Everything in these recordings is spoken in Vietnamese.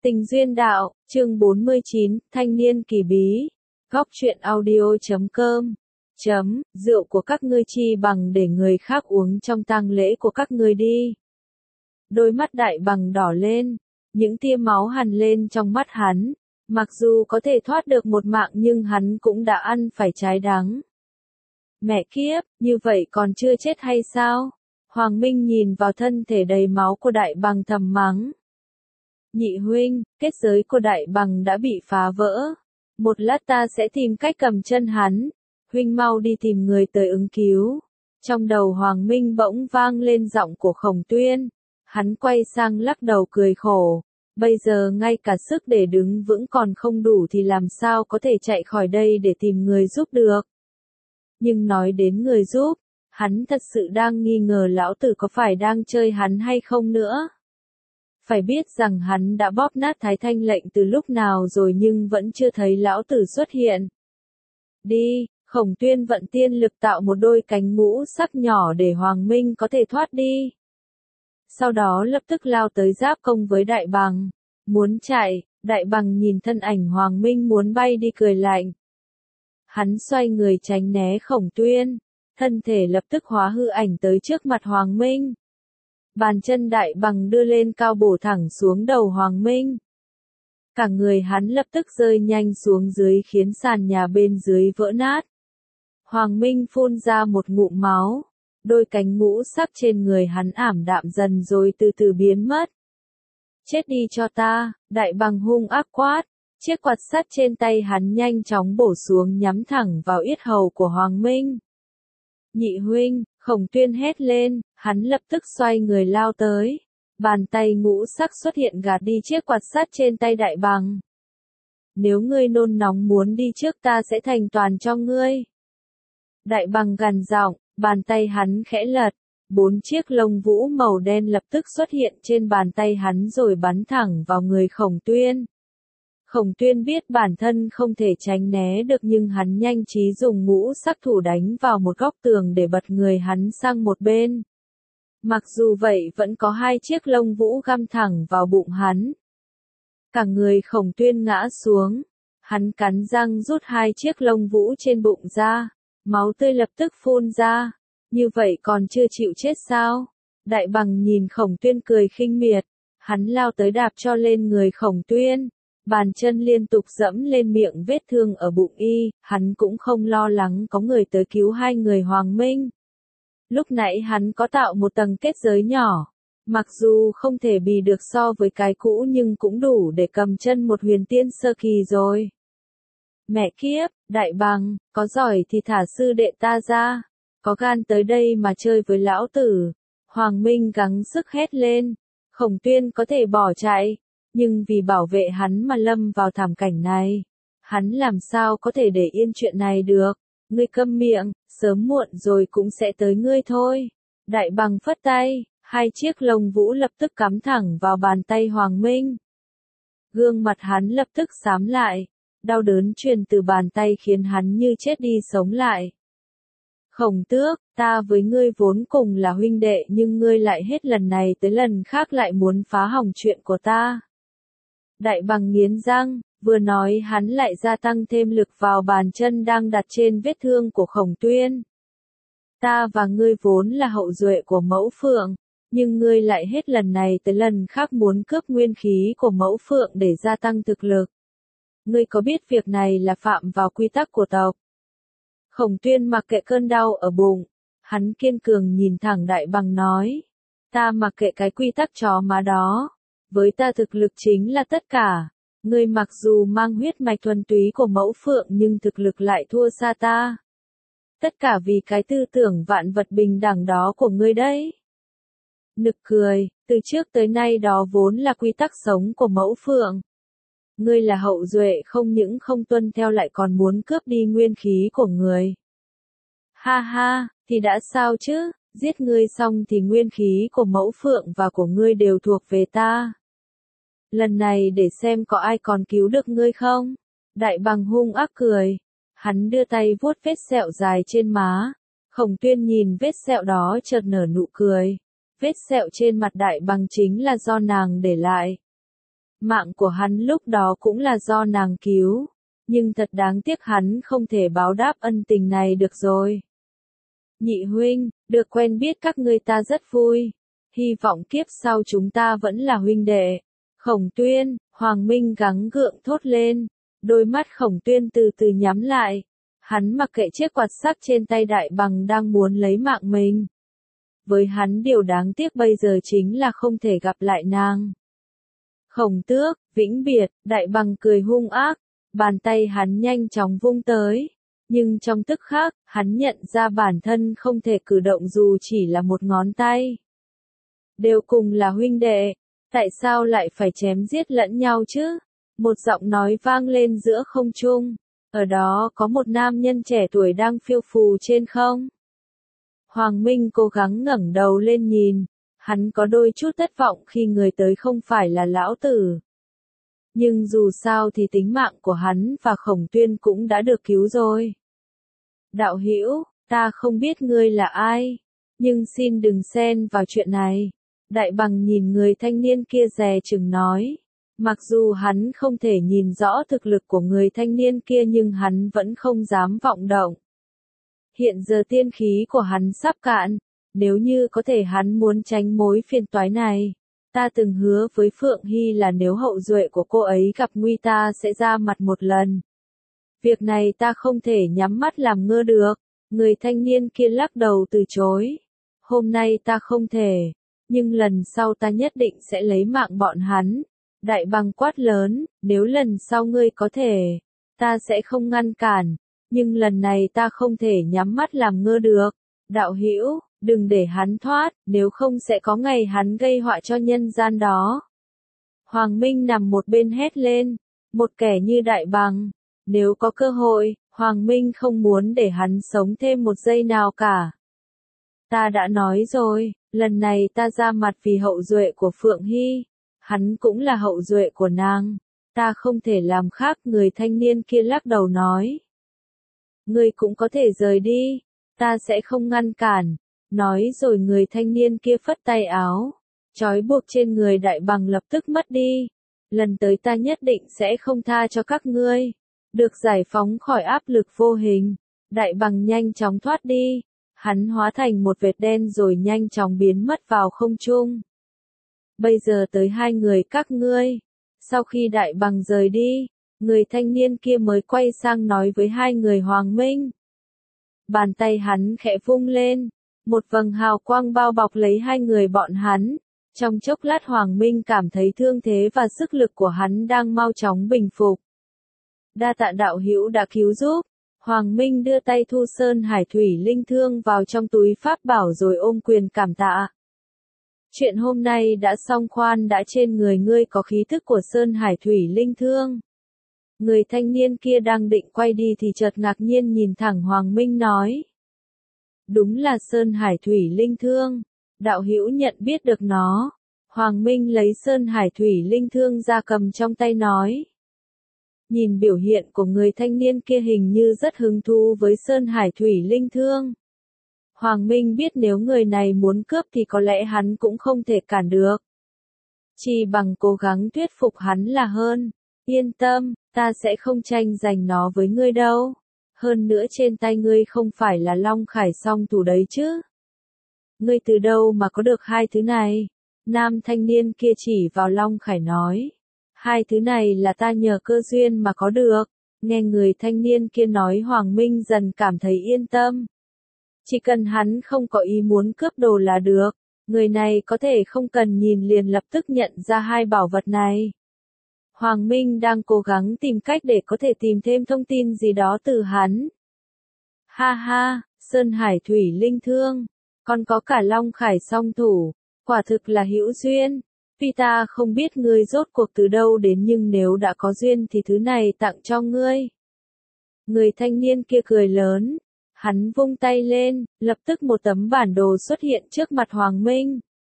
Tình duyên đạo, chương 49, thanh niên kỳ bí. Góc truyện audio.com. Rượu của các ngươi chi bằng để người khác uống trong tang lễ của các ngươi đi. Đôi mắt Đại Bằng đỏ lên, những tia máu hằn lên trong mắt hắn. Mặc dù có thể thoát được một mạng nhưng hắn cũng đã ăn phải trái đắng. Mẹ kiếp, như vậy còn chưa chết hay sao? Hoàng Minh nhìn vào thân thể đầy máu của Đại Bằng thầm mắng. Nhị huynh, kết giới của Đại Bằng đã bị phá vỡ. Một lát ta sẽ tìm cách cầm chân hắn. Huynh mau đi tìm người tới ứng cứu. Trong đầu Hoàng Minh bỗng vang lên giọng của Khổng Tuyên. Hắn quay sang lắc đầu cười khổ. Bây giờ ngay cả sức để đứng vững còn không đủ thì làm sao có thể chạy khỏi đây để tìm người giúp được. Nhưng nói đến người giúp, hắn thật sự đang nghi ngờ lão tử có phải đang chơi hắn hay không nữa. Phải biết rằng hắn đã bóp nát Thái Thanh lệnh từ lúc nào rồi nhưng vẫn chưa thấy lão tử xuất hiện. Đi, Khổng Tuyên vận tiên lực tạo một đôi cánh ngũ sắc nhỏ để Hoàng Minh có thể thoát đi. Sau đó lập tức lao tới giáp công với Đại Bằng. Muốn chạy, Đại Bằng nhìn thân ảnh Hoàng Minh muốn bay đi cười lạnh. Hắn xoay người tránh né Khổng Tuyên, thân thể lập tức hóa hư ảnh tới trước mặt Hoàng Minh. Bàn chân Đại Bằng đưa lên cao bổ thẳng xuống đầu Hoàng Minh. Cả người hắn lập tức rơi nhanh xuống dưới khiến sàn nhà bên dưới vỡ nát. Hoàng Minh phun ra một ngụm máu. Đôi cánh ngũ sắc trên người hắn ảm đạm dần rồi từ từ biến mất. Chết đi cho ta, Đại Bằng hung ác quát. Chiếc quạt sắt trên tay hắn nhanh chóng bổ xuống nhắm thẳng vào yết hầu của Hoàng Minh. Nhị huynh, Khổng Tuyên hét lên, hắn lập tức xoay người lao tới. Bàn tay ngũ sắc xuất hiện gạt đi chiếc quạt sắt trên tay Đại Bằng. Nếu ngươi nôn nóng muốn đi trước ta sẽ thành toàn cho ngươi. Đại Bằng gằn giọng, bàn tay hắn khẽ lật. 4 chiếc lông vũ màu đen lập tức xuất hiện trên bàn tay hắn rồi bắn thẳng vào người Khổng Tuyên. Khổng Tuyên biết bản thân không thể tránh né được nhưng hắn nhanh trí dùng ngũ sắc thủ đánh vào một góc tường để bật người hắn sang một bên. Mặc dù vậy vẫn có 2 chiếc lông vũ găm thẳng vào bụng hắn. Cả người Khổng Tuyên ngã xuống. Hắn cắn răng rút 2 chiếc lông vũ trên bụng ra. Máu tươi lập tức phun ra. Như vậy còn chưa chịu chết sao? Đại Bằng nhìn Khổng Tuyên cười khinh miệt. Hắn lao tới đạp cho lên người Khổng Tuyên. Bàn chân liên tục dẫm lên miệng vết thương ở bụng y, hắn cũng không lo lắng có người tới cứu hai người Hoàng Minh. Lúc nãy hắn có tạo một tầng kết giới nhỏ. Mặc dù không thể bì được so với cái cũ nhưng cũng đủ để cầm chân một huyền tiên sơ kỳ rồi. Mẹ kiếp, Đại Bằng, có giỏi thì thả sư đệ ta ra. Có gan tới đây mà chơi với lão tử. Hoàng Minh gắng sức hét lên. Khổng Tuyên có thể bỏ chạy. Nhưng vì bảo vệ hắn mà lâm vào thảm cảnh này. Hắn làm sao có thể để yên chuyện này được. Ngươi câm miệng, sớm muộn rồi cũng sẽ tới ngươi thôi. Đại Bằng phất tay, 2 chiếc lông vũ lập tức cắm thẳng vào bàn tay Hoàng Minh. Gương mặt hắn lập tức xám lại. Đau đớn truyền từ bàn tay khiến hắn như chết đi sống lại. Khổng Tước, ta với ngươi vốn cùng là huynh đệ nhưng ngươi lại hết lần này tới lần khác lại muốn phá hỏng chuyện của ta. Đại Bằng nghiến răng, vừa nói hắn lại gia tăng thêm lực vào bàn chân đang đặt trên vết thương của Khổng Tuyên. Ta và ngươi vốn là hậu duệ của Mẫu Phượng, nhưng ngươi lại hết lần này tới lần khác muốn cướp nguyên khí của Mẫu Phượng để gia tăng thực lực. Ngươi có biết việc này là phạm vào quy tắc của tộc? Khổng Tuyên mặc kệ cơn đau ở bụng, hắn kiên cường nhìn thẳng Đại Bằng nói, ta mặc kệ cái quy tắc chó má đó. Với ta thực lực chính là tất cả. Ngươi mặc dù mang huyết mạch thuần túy của Mẫu Phượng nhưng thực lực lại thua xa ta. Tất cả vì cái tư tưởng vạn vật bình đẳng đó của ngươi đấy. Nực cười, từ trước tới nay đó vốn là quy tắc sống của Mẫu Phượng. Ngươi là hậu duệ không những không tuân theo lại còn muốn cướp đi nguyên khí của người. Ha ha, thì đã sao chứ, giết ngươi xong thì nguyên khí của Mẫu Phượng và của ngươi đều thuộc về ta. Lần này để xem có ai còn cứu được ngươi không? Đại Bằng hung ác cười. Hắn đưa tay vuốt vết sẹo dài trên má. Khổng Tuyên nhìn vết sẹo đó chợt nở nụ cười. Vết sẹo trên mặt Đại Bằng chính là do nàng để lại. Mạng của hắn lúc đó cũng là do nàng cứu, nhưng thật đáng tiếc hắn không thể báo đáp ân tình này được rồi. Nhị huynh, được quen biết các ngươi ta rất vui, hy vọng kiếp sau chúng ta vẫn là huynh đệ. Khổng Tuyên, Hoàng Minh gắng gượng thốt lên, đôi mắt Khổng Tuyên từ từ nhắm lại, hắn mặc kệ chiếc quạt sắt trên tay Đại Bằng đang muốn lấy mạng mình. Với hắn điều đáng tiếc bây giờ chính là không thể gặp lại nàng. Khổng Tước, vĩnh biệt, Đại Bằng cười hung ác, bàn tay hắn nhanh chóng vung tới. Nhưng trong tức khắc, hắn nhận ra bản thân không thể cử động dù chỉ là một ngón tay. Đều cùng là huynh đệ, tại sao lại phải chém giết lẫn nhau chứ? Một giọng nói vang lên giữa không trung. Ở đó có một nam nhân trẻ tuổi đang phiêu phù trên không. Hoàng Minh cố gắng ngẩng đầu lên nhìn. Hắn có đôi chút thất vọng khi người tới không phải là lão tử. Nhưng dù sao thì tính mạng của hắn và Khổng Tuyên cũng đã được cứu rồi. Đạo hữu, ta không biết ngươi là ai, nhưng xin đừng xen vào chuyện này. Đại Bằng nhìn người thanh niên kia dè chừng nói. Mặc dù hắn không thể nhìn rõ thực lực của người thanh niên kia nhưng hắn vẫn không dám vọng động. Hiện giờ tiên khí của hắn sắp cạn, nếu như có thể hắn muốn tránh mối phiền toái này. Ta từng hứa với Phượng Hy là nếu hậu duệ của cô ấy gặp nguy ta sẽ ra mặt một lần. Việc này ta không thể nhắm mắt làm ngơ được. Người thanh niên kia lắc đầu từ chối. Hôm nay ta không thể, nhưng lần sau ta nhất định sẽ lấy mạng bọn hắn. Đại Bằng quát lớn, nếu lần sau ngươi có thể, ta sẽ không ngăn cản, nhưng lần này ta không thể nhắm mắt làm ngơ được. Đạo hữu, đừng để hắn thoát, nếu không sẽ có ngày hắn gây họa cho nhân gian đó. Hoàng Minh nằm một bên hét lên, một kẻ như Đại Bằng, nếu có cơ hội, Hoàng Minh không muốn để hắn sống thêm một giây nào cả. Ta đã nói rồi, lần này ta ra mặt vì hậu duệ của Phượng Hy, hắn cũng là hậu duệ của nàng, ta không thể làm khác. Người thanh niên kia lắc đầu nói. Ngươi cũng có thể rời đi, ta sẽ không ngăn cản. Nói rồi người thanh niên kia phất tay áo, trói buộc trên người Đại Bằng lập tức mất đi. Lần tới ta nhất định sẽ không tha cho các ngươi. Được giải phóng khỏi áp lực vô hình, Đại Bằng nhanh chóng thoát đi. Hắn hóa thành một vệt đen rồi nhanh chóng biến mất vào không trung. Bây giờ tới hai người các ngươi. Sau khi Đại Bằng rời đi, người thanh niên kia mới quay sang nói với hai người Hoàng Minh. Bàn tay hắn khẽ vung lên, một vầng hào quang bao bọc lấy hai người bọn hắn. Trong chốc lát Hoàng Minh cảm thấy thương thế và sức lực của hắn đang mau chóng bình phục. Đa tạ đạo hữu đã cứu giúp. Hoàng Minh đưa tay thu Sơn Hải Thủy Linh Thương vào trong túi pháp bảo rồi ôm quyền cảm tạ. Chuyện hôm nay đã xong, khoan đã, trên người ngươi có khí thức của Sơn Hải Thủy Linh Thương. Người thanh niên kia đang định quay đi thì chợt ngạc nhiên nhìn thẳng Hoàng Minh nói. Đúng là Sơn Hải Thủy Linh Thương, đạo hữu nhận biết được nó. Hoàng Minh lấy Sơn Hải Thủy Linh Thương ra cầm trong tay nói. Nhìn biểu hiện của người thanh niên kia hình như rất hứng thú với Sơn Hải Thủy Linh Thương. Hoàng Minh biết nếu người này muốn cướp thì có lẽ hắn cũng không thể cản được. Chỉ bằng cố gắng thuyết phục hắn là hơn. Yên tâm, ta sẽ không tranh giành nó với ngươi đâu. Hơn nữa trên tay ngươi không phải là Long Khải song thủ đấy chứ. Ngươi từ đâu mà có được hai thứ này? Nam thanh niên kia chỉ vào Long Khải nói. Hai thứ này là ta nhờ cơ duyên mà có được. Nghe người thanh niên kia nói Hoàng Minh dần cảm thấy yên tâm. Chỉ cần hắn không có ý muốn cướp đồ là được. Người này có thể không cần nhìn liền lập tức nhận ra hai bảo vật này. Hoàng Minh đang cố gắng tìm cách để có thể tìm thêm thông tin gì đó từ hắn. Ha ha, Sơn Hải Thủy Linh Thương, còn có cả Long Khải song thủ, quả thực là hữu duyên. Tuy ta không biết ngươi rốt cuộc từ đâu đến nhưng nếu đã có duyên thì thứ này tặng cho ngươi. Người thanh niên kia cười lớn, hắn vung tay lên, lập tức một tấm bản đồ xuất hiện trước mặt Hoàng Minh.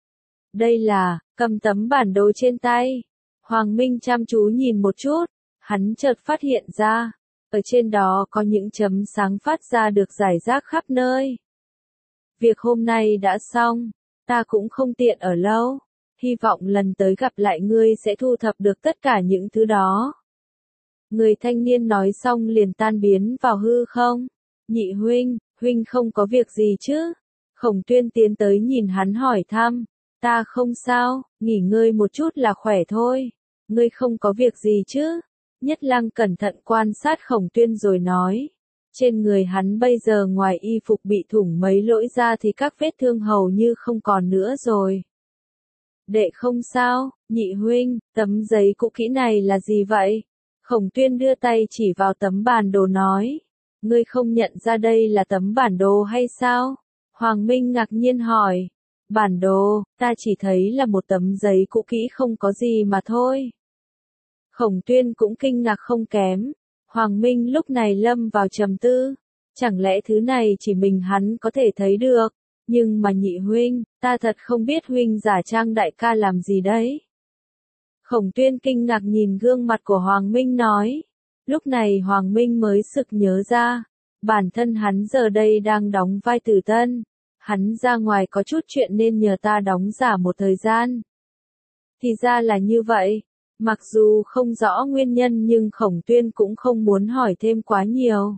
Đây là, cầm tấm bản đồ trên tay. Hoàng Minh chăm chú nhìn một chút, hắn chợt phát hiện ra, ở trên đó có những chấm sáng phát ra được rải rác khắp nơi. Việc hôm nay đã xong, ta cũng không tiện ở lâu. hy vọng lần tới gặp lại ngươi sẽ thu thập được tất cả những thứ đó. Người thanh niên nói xong liền tan biến vào hư không. Nhị huynh, huynh không có việc gì chứ? Khổng Tuyên tiến tới nhìn hắn hỏi thăm. Ta không sao, nghỉ ngơi một chút là khỏe thôi. Ngươi không có việc gì chứ? Nhất Lăng cẩn thận quan sát Khổng Tuyên rồi nói. Trên người hắn bây giờ ngoài y phục bị thủng mấy lỗi ra thì các vết thương hầu như không còn nữa rồi. Đệ không sao, nhị huynh, tấm giấy cũ kỹ này là gì vậy? Khổng Tuyên đưa tay chỉ vào tấm bản đồ nói. Ngươi không nhận ra đây là tấm bản đồ hay sao? Hoàng Minh ngạc nhiên hỏi. Bản đồ, ta chỉ thấy là một tấm giấy cũ kỹ không có gì mà thôi. Khổng Tuyên cũng kinh ngạc không kém. Hoàng Minh lúc này lâm vào trầm tư. Chẳng lẽ thứ này chỉ mình hắn có thể thấy được? Nhưng mà nhị huynh, ta thật không biết huynh giả trang đại ca làm gì đấy. Khổng Tuyên kinh ngạc nhìn gương mặt của Hoàng Minh nói. Lúc này Hoàng Minh mới sực nhớ ra. Bản thân hắn giờ đây đang đóng vai Tử Tân. Hắn ra ngoài có chút chuyện nên nhờ ta đóng giả một thời gian. Thì ra là như vậy. Mặc dù không rõ nguyên nhân nhưng Khổng Tuyên cũng không muốn hỏi thêm quá nhiều.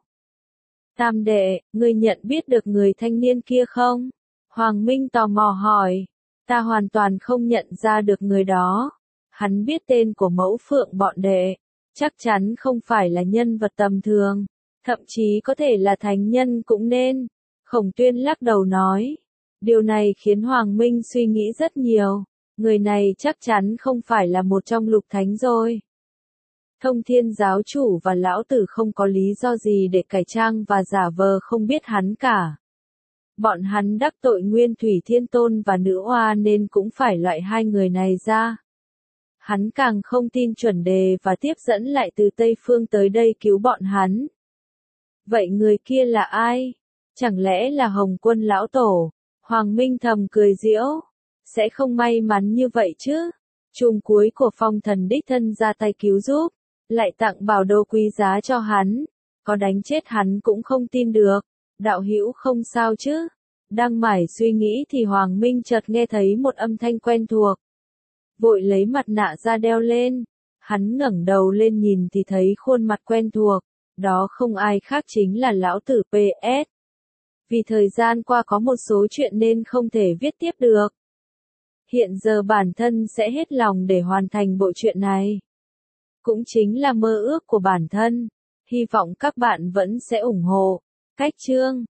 Tam đệ, ngươi nhận biết được người thanh niên kia không? Hoàng Minh tò mò hỏi. Ta hoàn toàn không nhận ra được người đó. Hắn biết tên của mẫu phượng bọn đệ. Chắc chắn không phải là nhân vật tầm thường. Thậm chí có thể là thánh nhân cũng nên. Khổng Tuyên lắc đầu nói. Điều này khiến Hoàng Minh suy nghĩ rất nhiều. Người này chắc chắn không phải là một trong lục thánh rồi. Thông Thiên giáo chủ và lão tử không có lý do gì để cải trang và giả vờ không biết hắn cả. Bọn hắn đắc tội Nguyên Thủy Thiên Tôn và Nữ Hoa nên cũng phải loại hai người này ra. Hắn càng không tin chuẩn đề và tiếp dẫn lại từ Tây Phương tới đây cứu bọn hắn. Vậy người kia là ai? Chẳng lẽ là Hồng Quân lão tổ? Hoàng Minh thầm cười giễu. Sẽ không may mắn như vậy chứ. Chùm cuối của phong thần đích thân ra tay cứu giúp. Lại tặng bảo đồ quý giá cho hắn. Có đánh chết hắn cũng không tin được. Đạo hữu không sao chứ. Đang mải suy nghĩ thì Hoàng Minh chợt nghe thấy một âm thanh quen thuộc. Vội lấy mặt nạ ra đeo lên. Hắn ngẩng đầu lên nhìn thì thấy khuôn mặt quen thuộc. Đó không ai khác chính là lão tử PS. Vì thời gian qua có một số chuyện nên không thể viết tiếp được. Hiện giờ bản thân sẽ hết lòng để hoàn thành bộ truyện này. Cũng chính là mơ ước của bản thân. Hy vọng các bạn vẫn sẽ ủng hộ. Cách chương